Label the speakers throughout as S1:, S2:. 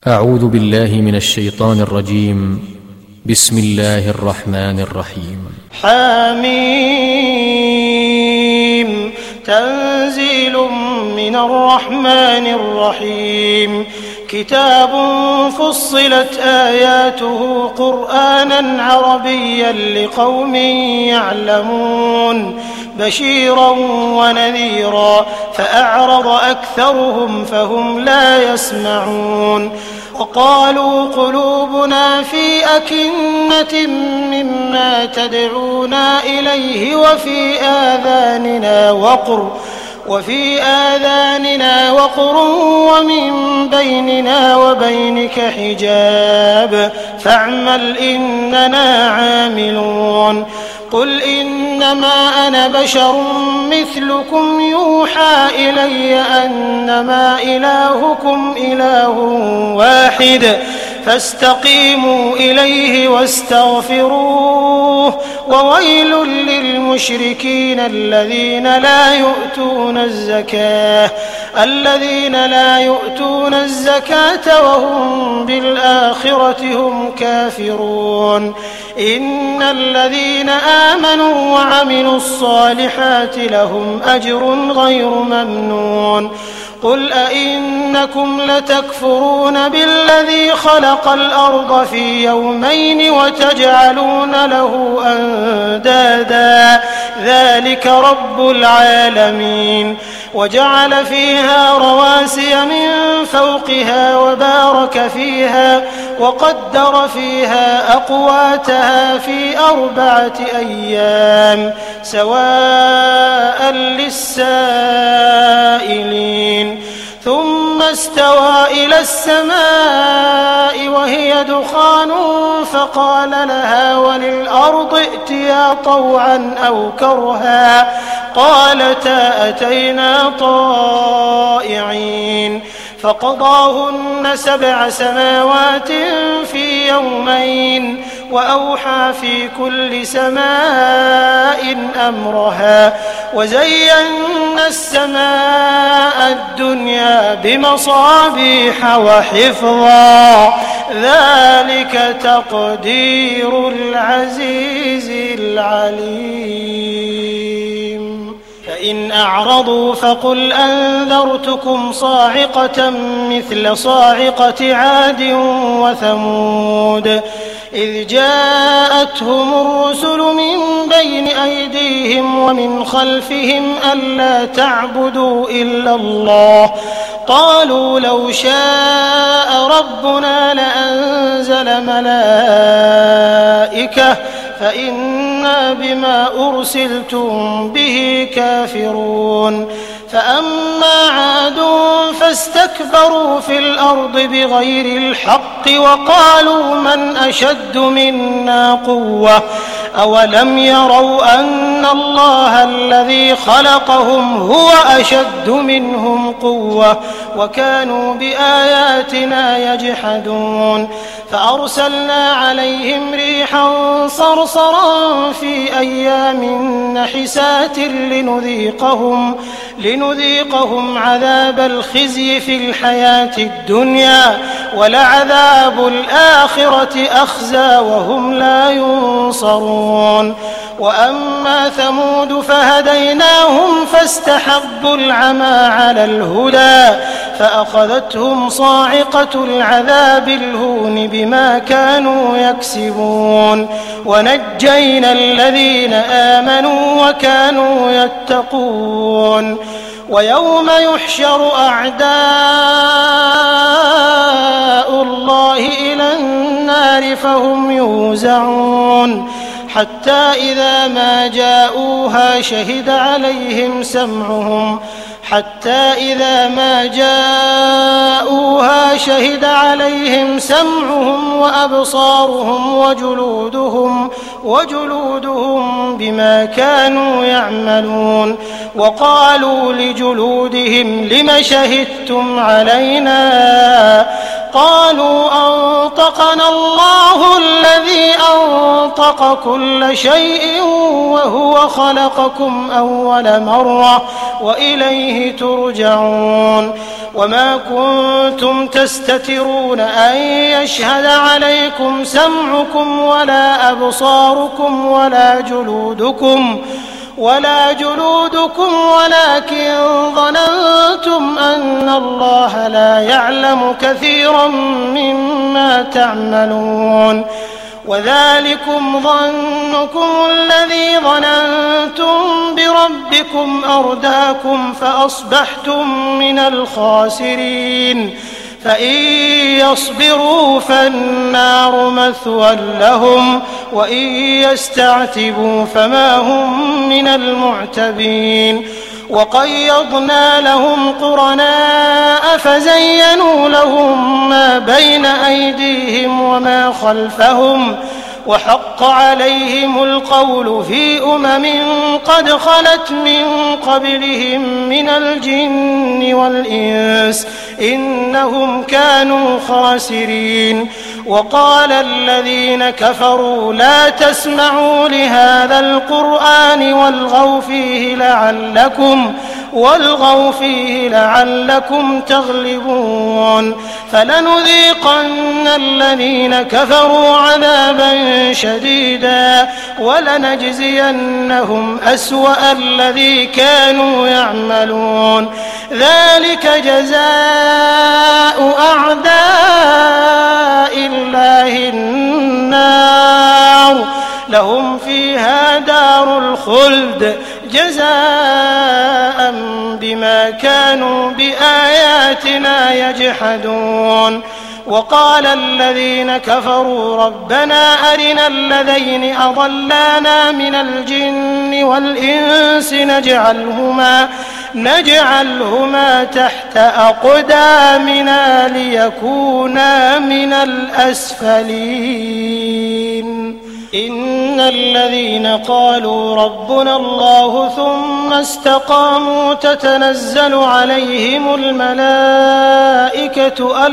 S1: أعوذ بالله من الشيطان الرجيم. بسم الله الرحمن الرحيم.
S2: حميم. تنزيل من الرحمن الرحيم. كتاب فصلت آياته قرآنا عربيا لقوم يعلمون بشيرا ونذيرا فأعرض أكثرهم فهم لا يسمعون. وقالوا قلوبنا في أكنة مما تدعونا إليه وفي آذاننا وقر ومن بيننا وبينك حجاب فاعمل إننا عاملون. قل إنما أنا بشر مثلكم يوحى إلي أنما إلهكم إله واحد فاستقيموا إليه واستغفروه. وويل للمشركين الذين لا يؤتون الزكاة وهم بالآخرة هم كافرون. إن الذين آمنوا وعملوا الصالحات لهم أجر غير ممنون. قل أئنكم لتكفرون بالذي خلق الأرض في يومين وتجعلون له أندادا ذلك رب العالمين. وجعل فيها رواسي من فوقها وبارك فيها وقدر فيها أقواتها في 4 أيام سواء للسائلين. ثم استوى إلى السماء وهي دخان فقال لها وللأرض ائتيا طوعا أو كرها قالتا أتينا طائعين. فقضاهن 7 سماوات في يومين وأوحى في كل سماء أمرها وزينا السماء الدنيا بمصابيح وحفظا ذلك تقدير العزيز العليم. فإن أعرضوا فقل أنذرتكم صاعقة مثل صاعقة عاد وثمود إذ جاءتهم الرسل من بين أيديهم ومن خلفهم ألا تعبدوا إلا الله قالوا لو شاء ربنا لأنزل ملائكة فإنا بما أرسلتم به كافرون. فأما عاد فاستكبروا في الأرض بغير الحق وقالوا من أشد منا قوة أولم يروا أن الله الذي خلقهم هو أشد منهم قوة وكانوا بآياتنا يجحدون. فأرسلنا عليهم ريحا صرصرا في أيام نحسات لنذيقهم عذاب الخزي في الحياة الدنيا ولعذاب الآخرة أخزى وهم لا ينصرون. وأما ثمود فهديناهم فاستحبوا العمى على الهدى فأخذتهم صاعقة العذاب الهون بما كانوا يكسبون. ونجينا الذين آمنوا وكانوا يتقون. ويوم يحشر أعداء الله إلى النار فهم يوزعون حتى إذا ما جاءوها شهد عليهم سمعهم وأبصارهم وجلودهم بما كانوا يعملون. وقالوا لجلودهم لم شهدتم علينا قالوا أنطقنا الله الذي أنطق كل شيء وهو خلقكم أول مرة وإليه ترجعون وما كنتم تستترون أن يشهد عليكم سمعكم ولا أبصاركم ولا جلودكم ولكن ظننتم أن الله لا يعلم كثيرا مما تعملون وذلكم ظنكم الذي ظننتم بربكم أرداكم فأصبحتم من الخاسرين فإن يصبروا فالنار مثوى لهم وإن يستعتبوا فما هم من المعتبين وقيضنا لهم قرناء فزينوا لهم ما بين أيديهم وما خلفهم وحق عليهم القول في قد خلت من قبلهم من الجن والإنس إنهم كانوا خاسرين وقال الذين كفروا لا تسمعوا لهذا القرآن والغوا فيه لعلكم تغلبون فلنذيقن الذين كفروا عذابا شديدا ولنجزينهم أسوأ الذي كانوا يعملون ذلك جزاء أعداء الله النار لهم فيها دار الخلد جزاء بما كانوا بآياتنا يجحدون وقال الذين كفروا ربنا أرنا الذين أضلانا من الجن والإنس نجعلهما تحت أقدامنا ليكونا من الأسفلين إن الذين قالوا ربنا الله ثم استقاموا تتنزل عليهم الملائكة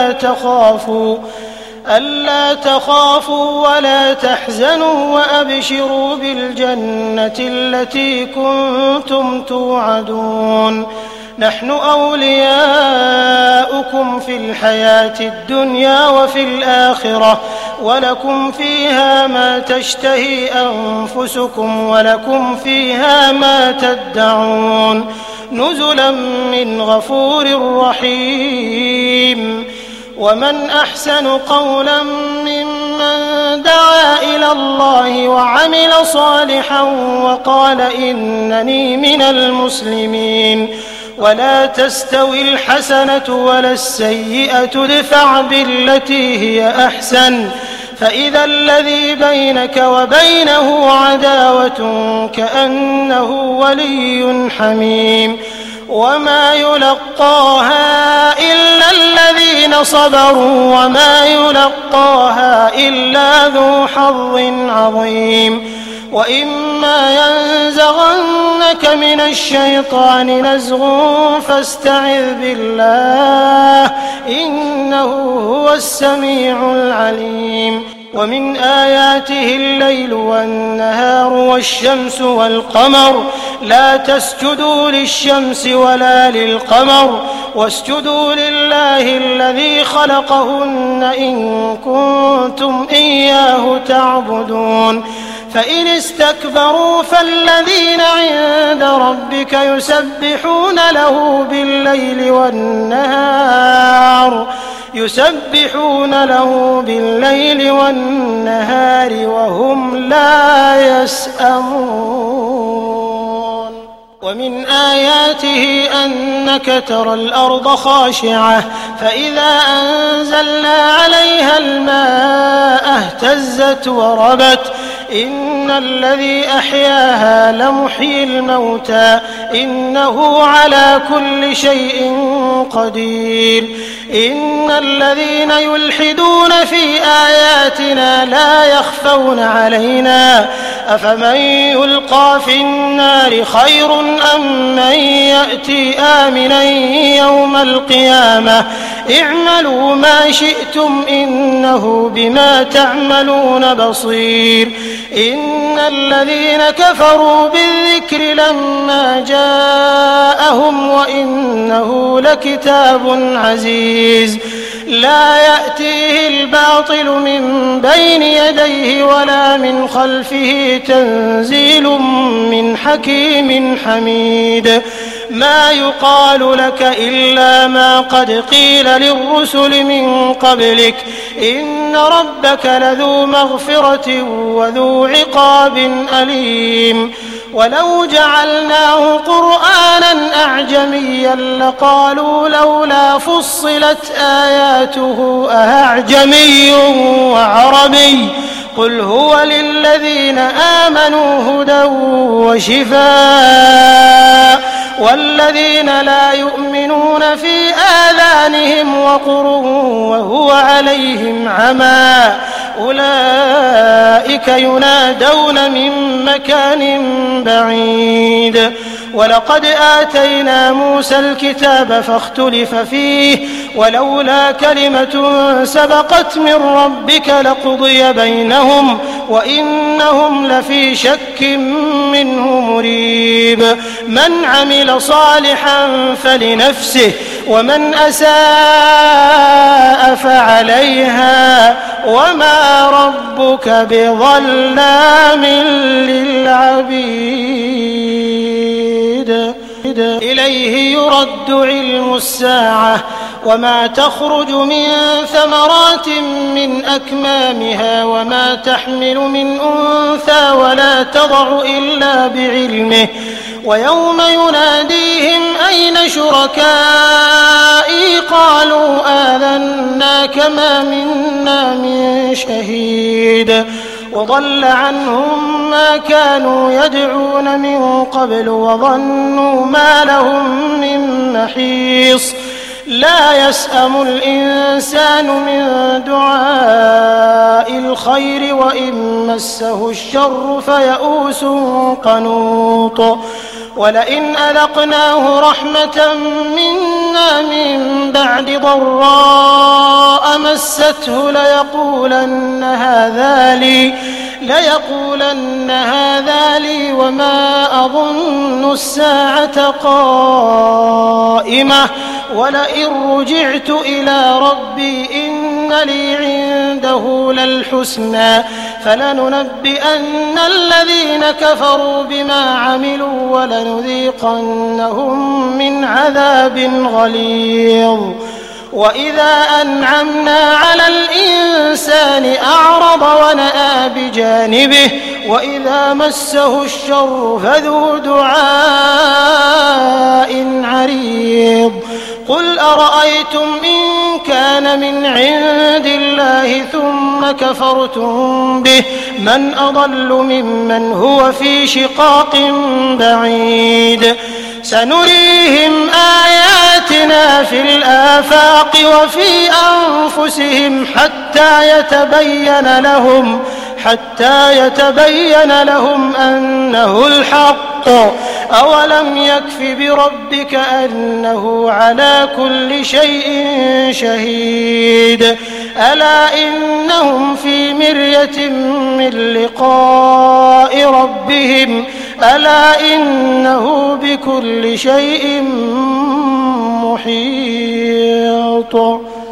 S2: ألا تخافوا ولا تحزنوا وأبشروا بالجنة التي كنتم توعدون نحن أولياؤكم في الحياة الدنيا وفي الآخرة ولكم فيها ما تشتهي أنفسكم ولكم فيها ما تدعون نزلا من غفور رحيم ومن أحسن قولا ممن دعا إلى الله وعمل صالحا وقال إنني من المسلمين ولا تستوي الحسنة ولا السيئة ادفع بالتي هي أحسن فإذا الذي بينك وبينه عداوة كأنه ولي حميم وما يلقاها إلا الذين صبروا وما يلقاها إلا ذو حظ عظيم وإما ينزغنك من الشيطان نزغ فاستعذ بالله إنه هو السميع العليم ومن آياته الليل والنهار والشمس والقمر لا تسجدوا للشمس ولا للقمر واسجدوا لله الذي خلقهن إن كنتم إياه تعبدون فإن استكبروا فالذين عند ربك يسبحون له بالليل والنهار وهم لا يسأمون ومن آياته أنك ترى الأرض خاشعة فإذا أنزلنا عليها الماء اهتزت وربت إن الذي أحياها لمحيي الموتى إنه على كل شيء قدير إن الذين يلحدون في آياتنا لا يخفون علينا أفمن يلقى في النار خير أم من يأتي آمنا يوم القيامة اعملوا ما شئتم إنه بما تعملون بصير إن الذين كفروا بالذكر لما جاءهم وإنه لكتاب عزيز لا يأتيه الباطل من بين يديه ولا من خلفه تنزيل من حكيم حميد ما يقال لك إلا ما قد قيل للرسل من قبلك إن ربك لذو مغفرة وذو عقاب أليم ولو جعلناه قرآنا أعجميا لقالوا لولا فصلت آياته أأعجمي وعربي قل هو للذين آمنوا هدى وشفاء والذين لا يؤمنون في آذانهم وقر وهو عليهم عمى أولئك ينادون من مكان بعيد ولقد آتينا موسى الكتاب فاختلف فيه ولولا كلمة سبقت من ربك لقضي بينهم وإنهم لفي شك منه مريب من عمل صالحا فلنفسه ومن أساء فعليها وما ربك بظلام للعبيد إليه يرد علم الساعة وما تخرج من ثمرات من أكمامها وما تحمل من أنثى ولا تضع إلا بعلمه ويوم يناديهم أين شركائي قالوا آذناك ما منا من شهيد وضل عنهم ما كانوا يدعون من قبل وظنوا ما لهم من محيص لا يسأم الإنسان من دعاء الخير وإن مسه الشر فيئوس قنوط ولئن أذقناه رحمة منا من بعد ضراء مسته ليقولن هذا لي وما أظن الساعة قائمة ولئن رجعت إلى ربي إن لي عنده للحسنى فلننبئن الذين كفروا بما عملوا ولنذيقنهم من عذاب غليظ وإذا أنعمنا على الإنسان أعرض ونأى بجانبه وإذا مسه الشر فذو دعاء عريض قل أرأيتم إن كان من عند الله ثم كفرتم به من أضل ممن هو في شقاق بعيد سنريهم آياتنا في الآفاق وفي أنفسهم حتى يتبين لهم أنه الحق أولم يكف بربك أنه على كل شيء شهيد ألا إنهم في مرية من لقاء ربهم ألا إنه بكل شيء محيط